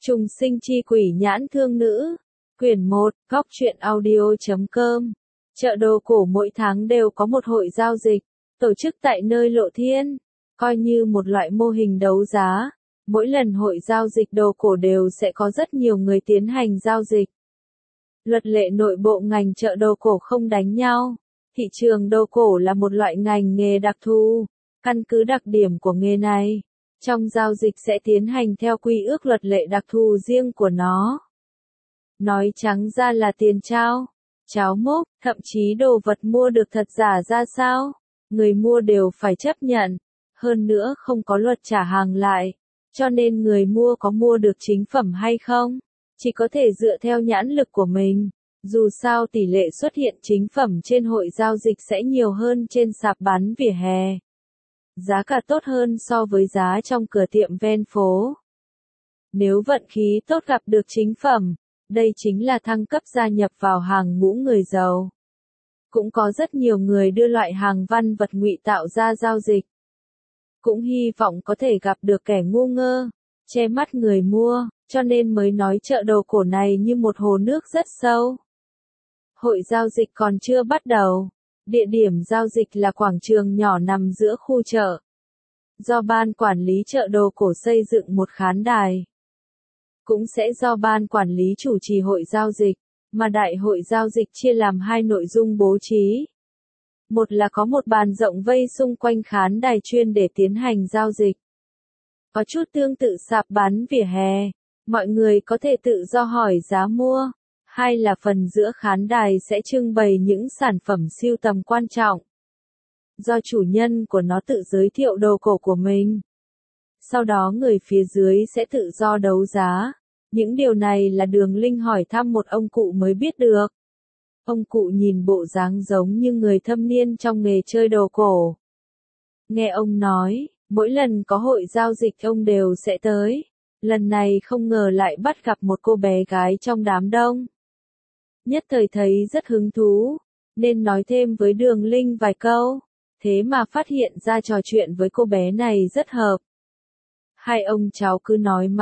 Trùng sinh chi quỷ nhãn thương nữ. Quyển 1, góc truyện audio.com. Chợ đồ cổ mỗi tháng đều có một hội giao dịch, tổ chức tại nơi Lộ Thiên, coi như một loại mô hình đấu giá. Mỗi lần hội giao dịch đồ cổ đều sẽ có rất nhiều người tiến hành giao dịch. Luật lệ nội bộ ngành chợ đồ cổ không đánh nhau. Thị trường đồ cổ là một loại ngành nghề đặc thù. Căn cứ đặc điểm của nghề này, trong giao dịch sẽ tiến hành theo quy ước luật lệ đặc thù riêng của nó. Nói trắng ra là tiền trao, cháo mốc, thậm chí đồ vật mua được thật giả ra sao, người mua đều phải chấp nhận. Hơn nữa không có luật trả hàng lại, cho nên người mua có mua được chính phẩm hay không, chỉ có thể dựa theo nhãn lực của mình. Dù sao tỷ lệ xuất hiện chính phẩm trên hội giao dịch sẽ nhiều hơn trên sạp bán vỉa hè. Giá cả tốt hơn so với giá trong cửa tiệm ven phố. Nếu vận khí tốt gặp được chính phẩm, đây chính là thăng cấp gia nhập vào hàng ngũ người giàu. Cũng có rất nhiều người đưa loại hàng văn vật ngụy tạo ra giao dịch. Cũng hy vọng có thể gặp được kẻ ngu ngơ, che mắt người mua, cho nên mới nói chợ đồ cổ này như một hồ nước rất sâu. Hội giao dịch còn chưa bắt đầu. Địa điểm giao dịch là quảng trường nhỏ nằm giữa khu chợ. Do ban quản lý chợ đồ cổ xây dựng một khán đài. Cũng sẽ do ban quản lý chủ trì hội giao dịch, mà đại hội giao dịch chia làm hai nội dung bố trí. Một là có một bàn rộng vây xung quanh khán đài chuyên để tiến hành giao dịch. Có chút tương tự sạp bán vỉa hè, mọi người có thể tự do hỏi giá mua. Hai là phần giữa khán đài sẽ trưng bày những sản phẩm sưu tầm quan trọng. Do chủ nhân của nó tự giới thiệu đồ cổ của mình. Sau đó người phía dưới sẽ tự do đấu giá. Những điều này là Đường Linh hỏi thăm một ông cụ mới biết được. Ông cụ nhìn bộ dáng giống như người thâm niên trong nghề chơi đồ cổ. Nghe ông nói, mỗi lần có hội giao dịch ông đều sẽ tới. Lần này không ngờ lại bắt gặp một cô bé gái trong đám đông. Nhất thời thấy rất hứng thú, nên nói thêm với Đường Linh vài câu, thế mà phát hiện ra trò chuyện với cô bé này rất hợp. Hai ông cháu cứ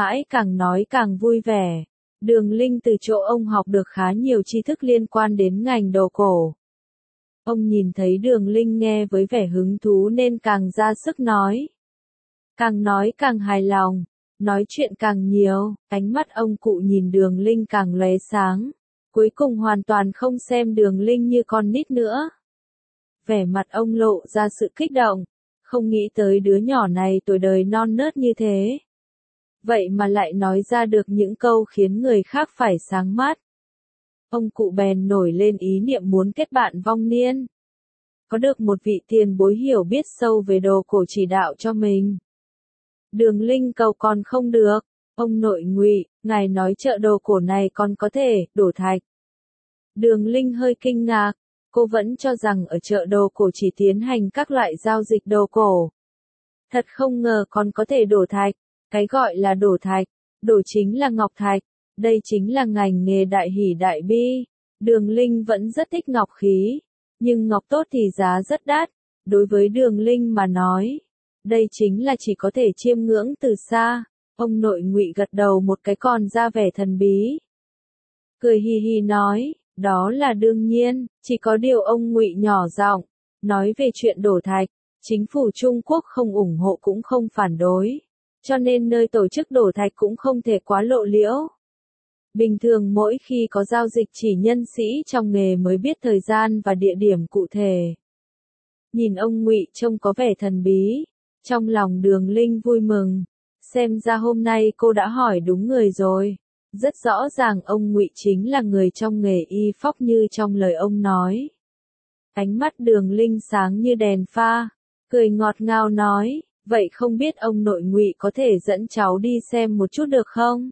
nói càng vui vẻ. Đường Linh từ chỗ ông học được khá nhiều tri thức liên quan đến ngành đồ cổ. Ông nhìn thấy Đường Linh nghe với vẻ hứng thú nên càng ra sức nói. Càng nói càng hài lòng, nói chuyện càng nhiều, ánh mắt ông cụ nhìn Đường Linh càng lóe sáng. Cuối cùng hoàn toàn không xem Đường Linh như con nít nữa. Vẻ mặt ông lộ ra sự kích động, không nghĩ tới đứa nhỏ này tuổi đời non nớt như thế. Vậy mà lại nói ra được những câu khiến người khác phải sáng mắt. Ông cụ bèn nổi lên ý niệm muốn kết bạn vong niên. Có được một vị tiền bối hiểu biết sâu về đồ cổ chỉ đạo cho mình. Đường Linh cầu còn không được. Ông nội Ngụy, ngài nói chợ đồ cổ này còn có thể đổ thạch. Đường Linh hơi kinh ngạc, cô vẫn cho rằng ở chợ đồ cổ chỉ tiến hành các loại giao dịch đồ cổ. Thật không ngờ còn có thể đổ thạch, cái gọi là đổ thạch, đổ chính là ngọc thạch, đây chính là ngành nghề đại hỷ đại bi. Đường Linh vẫn rất thích ngọc khí, nhưng ngọc tốt thì giá rất đắt, đối với Đường Linh mà nói, đây chính là chỉ có thể chiêm ngưỡng từ xa. Ông nội Ngụy gật đầu một cái còn ra vẻ thần bí. Cười hi hi nói, đó là đương nhiên, chỉ có điều ông Ngụy nhỏ giọng, nói về chuyện đổ thạch, chính phủ Trung Quốc không ủng hộ cũng không phản đối, cho nên nơi tổ chức đổ thạch cũng không thể quá lộ liễu. Bình thường mỗi khi có giao dịch chỉ nhân sĩ trong nghề mới biết thời gian và địa điểm cụ thể. Nhìn ông Ngụy trông có vẻ thần bí, trong lòng Đường Linh vui mừng. Xem ra hôm nay cô đã hỏi đúng người rồi. Rất rõ ràng ông Ngụy chính là người trong nghề y phóc như trong lời ông nói. Ánh mắt Đường Linh sáng như đèn pha, cười ngọt ngào nói, vậy không biết ông nội Ngụy có thể dẫn cháu đi xem một chút được không?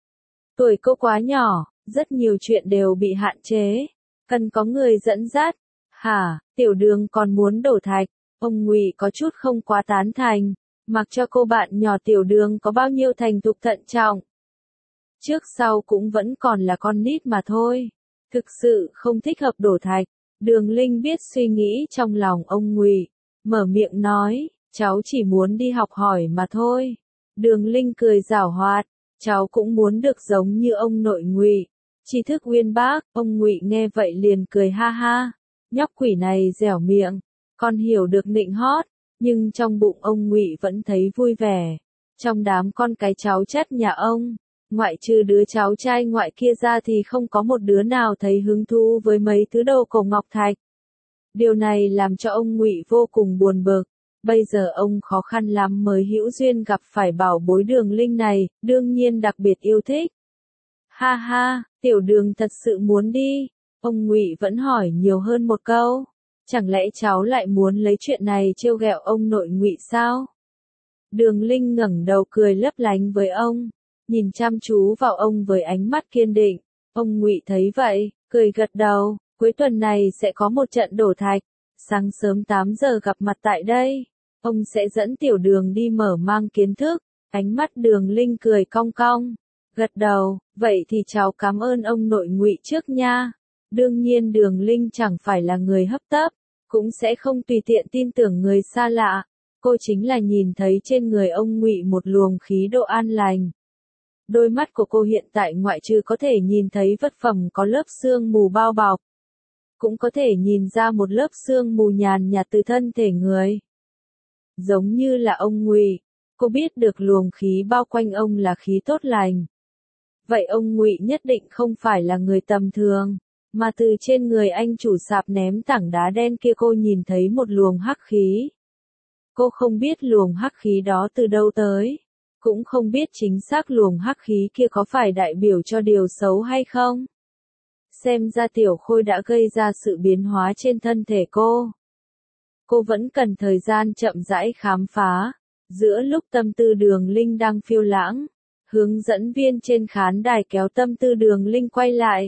Tuổi cô quá nhỏ, rất nhiều chuyện đều bị hạn chế, cần có người dẫn dắt. Hả, Tiểu Đường còn muốn đổ thạch, ông Ngụy có chút không quá tán thành. Mặc cho cô bạn nhỏ Tiểu Đường có bao nhiêu thành thục thận trọng. Trước sau cũng vẫn còn là con nít mà thôi. Thực sự không thích hợp đổ thạch. Đường Linh biết suy nghĩ trong lòng ông Ngụy. Mở miệng nói, cháu chỉ muốn đi học hỏi mà thôi. Đường Linh cười giảo hoạt. cháu cũng muốn được giống như ông nội Ngụy, tri thức uyên bác. Ông Ngụy nghe vậy liền cười ha ha, nhóc quỷ này dẻo miệng, con hiểu được nịnh hót, nhưng trong bụng ông Ngụy vẫn thấy vui vẻ. Trong đám con cái cháu chắt nhà ông, ngoại trừ đứa cháu trai ngoại kia ra thì không có một đứa nào thấy hứng thú với mấy thứ đồ cổ ngọc thạch. Điều này làm cho ông Ngụy vô cùng buồn bực. Bây giờ ông khó khăn lắm mới hữu duyên gặp phải bảo bối Đường Linh này, đương nhiên đặc biệt yêu thích. Ha ha, tiểu Đường thật sự muốn đi. Ông Ngụy vẫn hỏi nhiều hơn một câu. Chẳng lẽ cháu lại muốn lấy chuyện này trêu ghẹo ông nội Ngụy sao? Đường Linh ngẩng đầu cười lấp lánh với ông, nhìn chăm chú vào ông với ánh mắt kiên định. Ông Ngụy thấy vậy, cười gật đầu, cuối tuần này sẽ có một trận đổ thạch, sáng sớm 8 giờ gặp mặt tại đây. Ông sẽ dẫn tiểu Đường đi mở mang kiến thức. Ánh mắt Đường Linh cười cong cong, gật đầu, vậy thì cháu cảm ơn ông nội Ngụy trước nha. Đương nhiên Đường Linh chẳng phải là người hấp tấp, cũng sẽ không tùy tiện tin tưởng người xa lạ. Cô chính là nhìn thấy trên người ông Ngụy một luồng khí độ an lành. Đôi mắt của cô hiện tại ngoại trừ có thể nhìn thấy vật phẩm có lớp sương mù bao bọc, cũng có thể nhìn ra một lớp sương mù nhàn nhạt từ thân thể người. Giống như là ông Ngụy, cô biết được luồng khí bao quanh ông là khí tốt lành. Vậy ông Ngụy nhất định không phải là người tầm thường, mà từ trên người anh chủ sạp ném tảng đá đen kia cô nhìn thấy một luồng hắc khí. Cô không biết luồng hắc khí đó từ đâu tới, cũng không biết chính xác luồng hắc khí kia có phải đại biểu cho điều xấu hay không. Xem ra Tiểu Khôi đã gây ra sự biến hóa trên thân thể cô. Cô vẫn cần thời gian chậm rãi khám phá. Giữa lúc tâm tư Đường Linh đang phiêu lãng, hướng dẫn viên trên khán đài kéo tâm tư Đường Linh quay lại.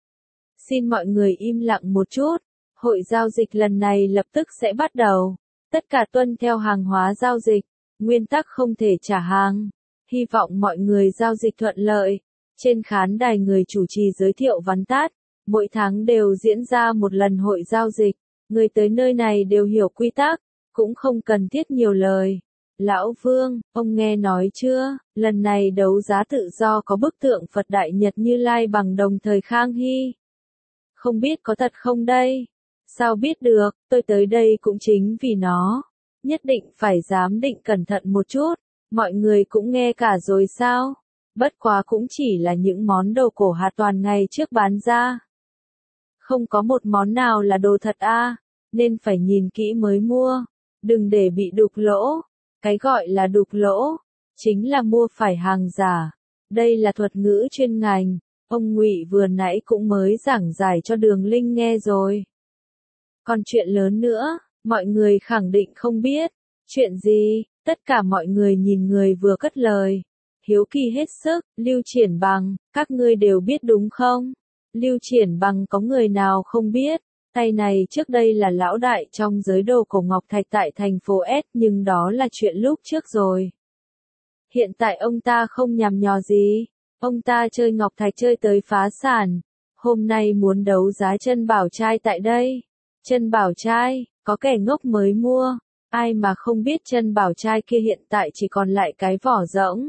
Xin mọi người im lặng một chút, hội giao dịch lần này lập tức sẽ bắt đầu. Tất cả tuân theo hàng hóa giao dịch, nguyên tắc không thể trả hàng. Hy vọng mọi người giao dịch thuận lợi. Trên khán đài người chủ trì giới thiệu vắn tắt, mỗi tháng đều diễn ra một lần hội giao dịch. Người tới nơi này đều hiểu quy tắc, cũng không cần thiết nhiều lời. Lão Vương, ông nghe nói chưa, lần này đấu giá tự do có bức tượng Phật Đại Nhật Như Lai bằng đồng thời Khang Hy. Không biết có thật không đây? Sao biết được, tôi tới đây cũng chính vì nó. Nhất định phải giám định cẩn thận một chút, mọi người cũng nghe cả rồi sao? Bất quá cũng chỉ là những món đồ cổ hạt toàn ngày trước bán ra. Không có một món nào là đồ thật nên phải nhìn kỹ mới mua. Đừng để bị đục lỗ. Cái gọi là đục lỗ, chính là mua phải hàng giả. Đây là thuật ngữ chuyên ngành, ông Ngụy vừa nãy cũng mới giảng giải cho Đường Linh nghe rồi. Còn chuyện lớn nữa, mọi người khẳng định không biết. Chuyện gì? Tất cả mọi người nhìn người vừa cất lời. Hiếu kỳ hết sức, Lưu Triển Bằng, các ngươi đều biết đúng không? Lưu Triển Bằng có người nào không biết? Tay này trước đây là lão đại trong giới đồ cổ ngọc thạch tại thành phố S, nhưng đó là chuyện lúc trước rồi. Hiện tại ông ta không nhằm nhò gì. Ông ta chơi ngọc thạch chơi tới phá sản. Hôm nay muốn đấu giá chân bảo trai tại đây. Chân bảo trai, có kẻ ngốc mới mua. Ai mà không biết chân bảo trai kia hiện tại chỉ còn lại cái vỏ rỗng.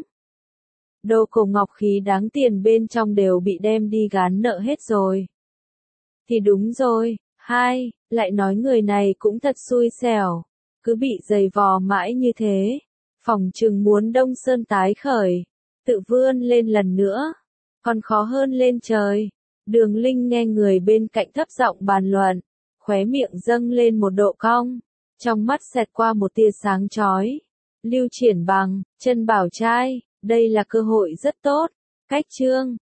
Đồ cổ ngọc khí đáng tiền bên trong đều bị đem đi gán nợ hết rồi. Thì đúng rồi, lại nói người này cũng thật xui xẻo. Cứ bị giày vò mãi như thế. Phỏng chừng muốn Đông Sơn tái khởi. Tự vươn lên lần nữa. Còn khó hơn lên trời. Đường Linh nghe người bên cạnh thấp giọng bàn luận. Khóe miệng dâng lên một độ cong. Trong mắt xẹt qua một tia sáng chói. Lưu Triển Bằng, chân bảo trai, đây là cơ hội rất tốt. Cách chương